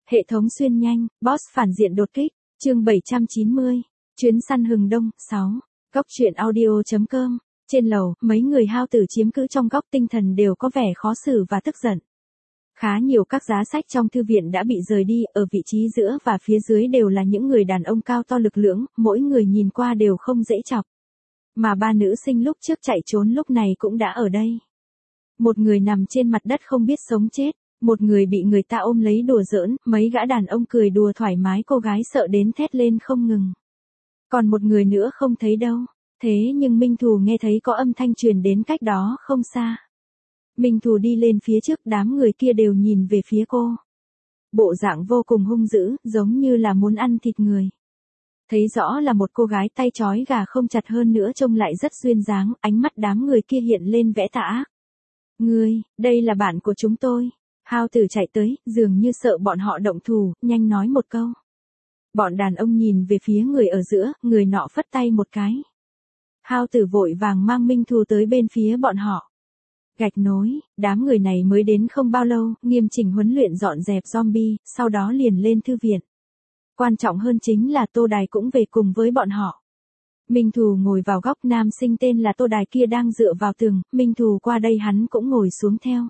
Hệ thống xuyên nhanh, boss phản diện đột kích, chương 790, chuyến săn hừng đông, 6. Góc truyện audio.com, trên lầu, mấy người hao tử chiếm cứ trong góc tinh thần đều có vẻ khó xử và tức giận. Khá nhiều các giá sách trong thư viện đã bị rời đi, ở vị trí giữa và phía dưới đều là những người đàn ông cao to lực lưỡng, mỗi người nhìn qua đều không dễ chọc. Mà ba nữ sinh lúc trước chạy trốn lúc này cũng đã ở đây. Một người nằm trên mặt đất không biết sống chết, một người bị người ta ôm lấy đùa giỡn, mấy gã đàn ông cười đùa thoải mái, cô gái sợ đến thét lên không ngừng. Còn một người nữa không thấy đâu, thế nhưng Minh Thù nghe thấy có âm thanh truyền đến cách đó không xa. Minh Thù đi lên phía trước, đám người kia đều nhìn về phía cô. Bộ dạng vô cùng hung dữ, giống như là muốn ăn thịt người. Thấy rõ là một cô gái tay trói gà không chặt, hơn nữa trông lại rất duyên dáng, ánh mắt đám người kia hiện lên vẻ tà ác. Ngươi, đây là bạn của chúng tôi. Hao tử chạy tới, dường như sợ bọn họ động thủ, nhanh nói một câu. Bọn đàn ông nhìn về phía người ở giữa, người nọ phất tay một cái. Hao tử vội vàng mang Minh Thù tới bên phía bọn họ. Gạch nối, đám người này mới đến không bao lâu, nghiêm chỉnh huấn luyện dọn dẹp zombie, sau đó liền lên thư viện. Quan trọng hơn chính là Tô Đài cũng về cùng với bọn họ. Minh Thù ngồi vào góc, nam sinh tên là Tô Đài kia đang dựa vào tường, Minh Thù qua đây hắn cũng ngồi xuống theo.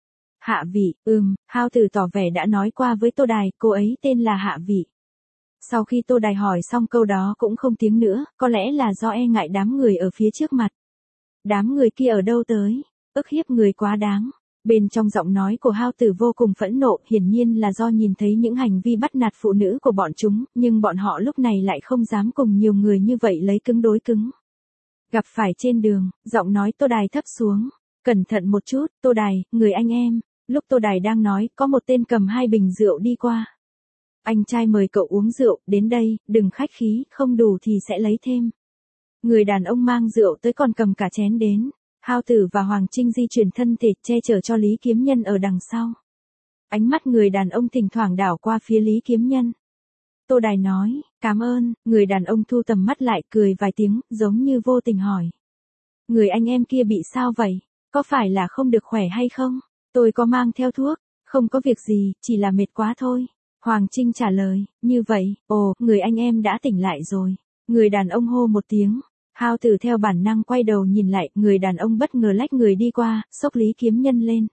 Hạ Vị, Hao tử tỏ vẻ đã nói qua với Tô Đài, cô ấy tên là Hạ Vị. Sau khi Tô Đài hỏi xong câu đó cũng không tiếng nữa, có lẽ là do e ngại đám người ở phía trước mặt. Đám người kia ở đâu tới, ức hiếp người quá đáng. Bên trong giọng nói của Hao tử vô cùng phẫn nộ, hiển nhiên là do nhìn thấy những hành vi bắt nạt phụ nữ của bọn chúng, nhưng bọn họ lúc này lại không dám cùng nhiều người như vậy lấy cứng đối cứng. Gặp phải trên đường, giọng nói Tô Đài thấp xuống. Cẩn thận một chút, Tô Đài, người anh em. Lúc Tô Đài đang nói, có một tên cầm 2 bình rượu đi qua. Anh trai mời cậu uống rượu, đến đây, đừng khách khí, không đủ thì sẽ lấy thêm. Người đàn ông mang rượu tới còn cầm cả chén đến. Hao tử và Hoàng Trinh di chuyển thân thể che chở cho Lý Kiếm Nhân ở đằng sau. Ánh mắt người đàn ông thỉnh thoảng đảo qua phía Lý Kiếm Nhân. Tô Đài nói, cảm ơn, người đàn ông thu tầm mắt lại cười vài tiếng, giống như vô tình hỏi. Người anh em kia bị sao vậy? Có phải là không được khỏe hay không? Tôi có mang theo thuốc, không có việc gì, chỉ là mệt quá thôi. Hoàng Trinh trả lời, như vậy, người anh em đã tỉnh lại rồi. Người đàn ông hô một tiếng. Hao tử theo bản năng quay đầu nhìn lại, người đàn ông bất ngờ lách người đi qua, xốc Lý Kiếm Nhân lên.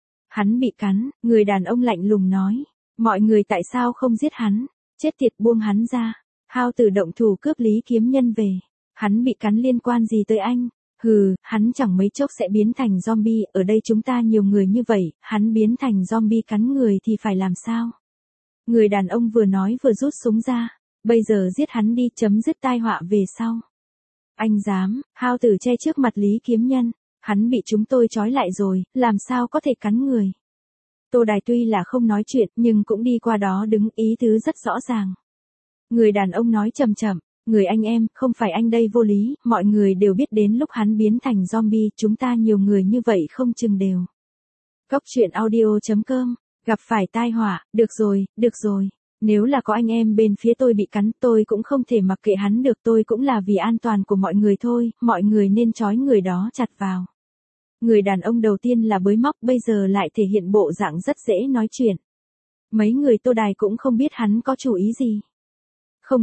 Hắn bị cắn, người đàn ông lạnh lùng nói. Mọi người tại sao không giết hắn? Chết tiệt, buông hắn ra. Hao tử động thủ cướp Lý Kiếm Nhân về. Hắn bị cắn liên quan gì tới anh? Hừ, hắn chẳng mấy chốc sẽ biến thành zombie, ở đây chúng ta nhiều người như vậy, hắn biến thành zombie cắn người thì phải làm sao? Người đàn ông vừa nói vừa rút súng ra. Bây giờ giết hắn đi, chấm dứt tai họa về sau. Anh dám, Hao tử che trước mặt Lý Kiếm Nhân. Hắn bị chúng tôi trói lại rồi, làm sao có thể cắn người. Tô Đài tuy là không nói chuyện, nhưng cũng đi qua đó đứng, ý tứ rất rõ ràng. Người đàn ông nói chậm chậm, người anh em, không phải anh đây vô lý, mọi người đều biết đến lúc hắn biến thành zombie, chúng ta nhiều người như vậy không chừng đều. Góc truyện audio.com, gặp phải tai họa, được rồi. Nếu là có anh em bên phía tôi bị cắn, tôi cũng không thể mặc kệ hắn được, tôi cũng là vì an toàn của mọi người thôi, mọi người nên trói người đó chặt vào. Người đàn ông đầu tiên là bới móc, bây giờ lại thể hiện bộ dạng rất dễ nói chuyện. Mấy người Tô Đài cũng không biết hắn có chủ ý gì. Không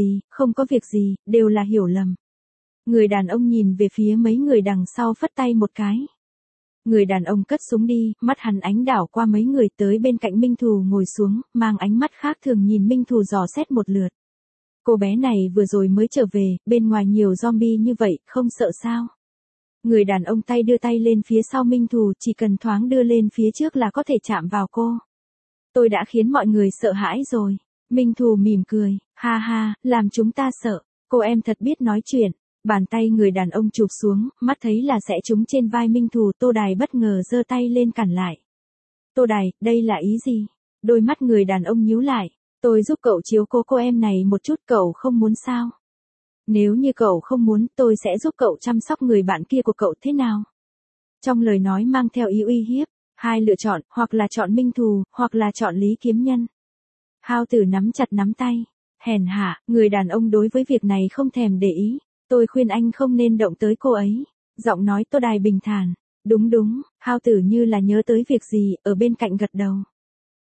có việc gì, đều là hiểu lầm. Người đàn ông nhìn về phía mấy người đằng sau phất tay một cái. Người đàn ông cất súng đi, mắt hắn ánh đảo qua mấy người tới bên cạnh Minh Thù ngồi xuống, mang ánh mắt khác thường nhìn Minh Thù dò xét một lượt. Cô bé này vừa rồi mới trở về, bên ngoài nhiều zombie như vậy, không sợ sao? Người đàn ông tay đưa tay lên phía sau Minh Thù, chỉ cần thoáng đưa lên phía trước là có thể chạm vào cô. Tôi đã khiến mọi người sợ hãi rồi. Minh Thù mỉm cười, ha ha, làm chúng ta sợ. Cô em thật biết nói chuyện. Bàn tay người đàn ông chụp xuống, mắt thấy là sẽ trúng trên vai Minh Thù, Tô Đài bất ngờ giơ tay lên cản lại. Tô Đài, đây là ý gì? Đôi mắt người đàn ông nhíu lại. Tôi giúp cậu chiếu cố cô em này một chút, cậu không muốn sao? Nếu như cậu không muốn, tôi sẽ giúp cậu chăm sóc người bạn kia của cậu, thế nào? Trong lời nói mang theo ý uy hiếp, hai lựa chọn, hoặc là chọn Minh Thù, hoặc là chọn Lý Kiếm Nhân. Hao tử nắm chặt nắm tay. Hèn hạ, người đàn ông đối với việc này không thèm để ý. Tôi khuyên anh không nên động tới cô ấy. Giọng nói Tô Đài bình thản. Đúng, Hao tử như là nhớ tới việc gì, ở bên cạnh gật đầu.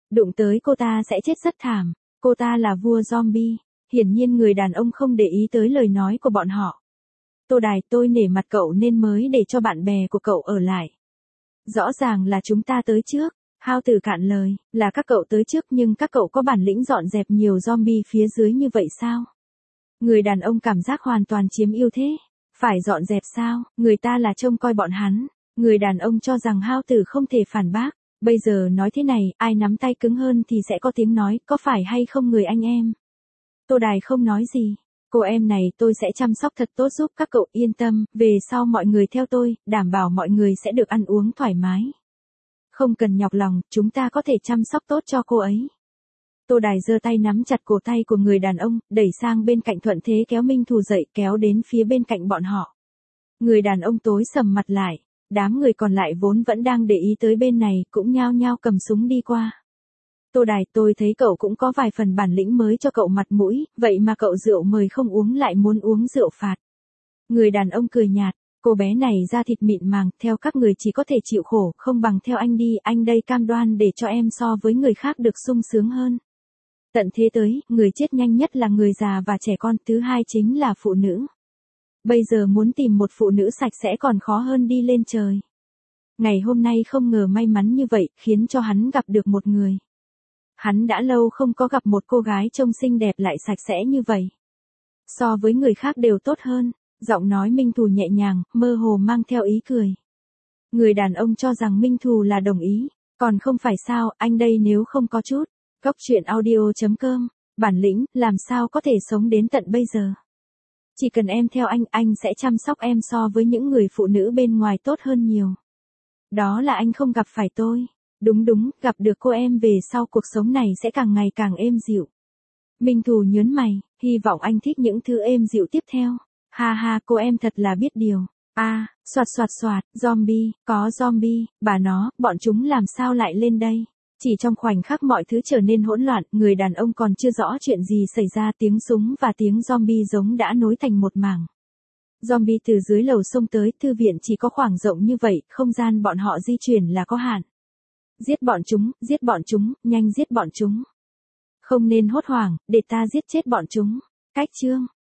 Đụng tới cô ta sẽ chết rất thảm. Cô ta là vua zombie. Hiển nhiên người đàn ông không để ý tới lời nói của bọn họ. Tô Đài, tôi nể mặt cậu nên mới để cho bạn bè của cậu ở lại. Rõ ràng là chúng ta tới trước. Hao Tử cạn lời, là các cậu tới trước nhưng các cậu có bản lĩnh dọn dẹp nhiều zombie phía dưới như vậy sao? Người đàn ông cảm giác hoàn toàn chiếm ưu thế. Phải dọn dẹp sao, người ta là trông coi bọn hắn. Người đàn ông cho rằng Hao Tử không thể phản bác. Bây giờ nói thế này, ai nắm tay cứng hơn thì sẽ có tiếng nói, có phải hay không người anh em? Tô Đài không nói gì. Cô em này tôi sẽ chăm sóc thật tốt giúp các cậu yên tâm, về sau mọi người theo tôi, đảm bảo mọi người sẽ được ăn uống thoải mái. Không cần nhọc lòng, chúng ta có thể chăm sóc tốt cho cô ấy. Tô Đài giơ tay nắm chặt cổ tay của người đàn ông, đẩy sang bên cạnh thuận thế kéo Minh Thù dậy kéo đến phía bên cạnh bọn họ. Người đàn ông tối sầm mặt lại, đám người còn lại vốn vẫn đang để ý tới bên này cũng nhao nhao cầm súng đi qua. Tô Đài, tôi thấy cậu cũng có vài phần bản lĩnh mới cho cậu mặt mũi, vậy mà cậu rượu mời không uống lại muốn uống rượu phạt. Người đàn ông cười nhạt, cô bé này da thịt mịn màng, theo các người chỉ có thể chịu khổ, không bằng theo anh đi, anh đây cam đoan để cho em so với người khác được sung sướng hơn. Tận thế tới, người chết nhanh nhất là người già và trẻ con, thứ hai chính là phụ nữ. Bây giờ muốn tìm một phụ nữ sạch sẽ còn khó hơn đi lên trời. Ngày hôm nay không ngờ may mắn như vậy, khiến cho hắn gặp được một người. Hắn đã lâu không có gặp một cô gái trông xinh đẹp lại sạch sẽ như vậy. So với người khác đều tốt hơn, giọng nói Minh Thù nhẹ nhàng, mơ hồ mang theo ý cười. Người đàn ông cho rằng Minh Thù là đồng ý, còn không phải sao, anh đây nếu không có chút. Góc truyện audio.com, bản lĩnh, làm sao có thể sống đến tận bây giờ. Chỉ cần em theo anh sẽ chăm sóc em so với những người phụ nữ bên ngoài tốt hơn nhiều. Đó là anh không gặp phải tôi. Đúng, gặp được cô em về sau cuộc sống này sẽ càng ngày càng êm dịu. Minh Thù nhớn mày, hy vọng anh thích những thứ êm dịu tiếp theo. Ha ha, cô em thật là biết điều. Soạt, zombie, có zombie, bà nó, bọn chúng làm sao lại lên đây? Chỉ trong khoảnh khắc mọi thứ trở nên hỗn loạn, người đàn ông còn chưa rõ chuyện gì xảy ra, tiếng súng và tiếng zombie giống đã nối thành một mảng. Zombie từ dưới lầu xông tới, thư viện chỉ có khoảng rộng như vậy, không gian bọn họ di chuyển là có hạn. Giết bọn chúng, nhanh giết bọn chúng. Không nên hốt hoảng, để ta giết chết bọn chúng. Cách chương.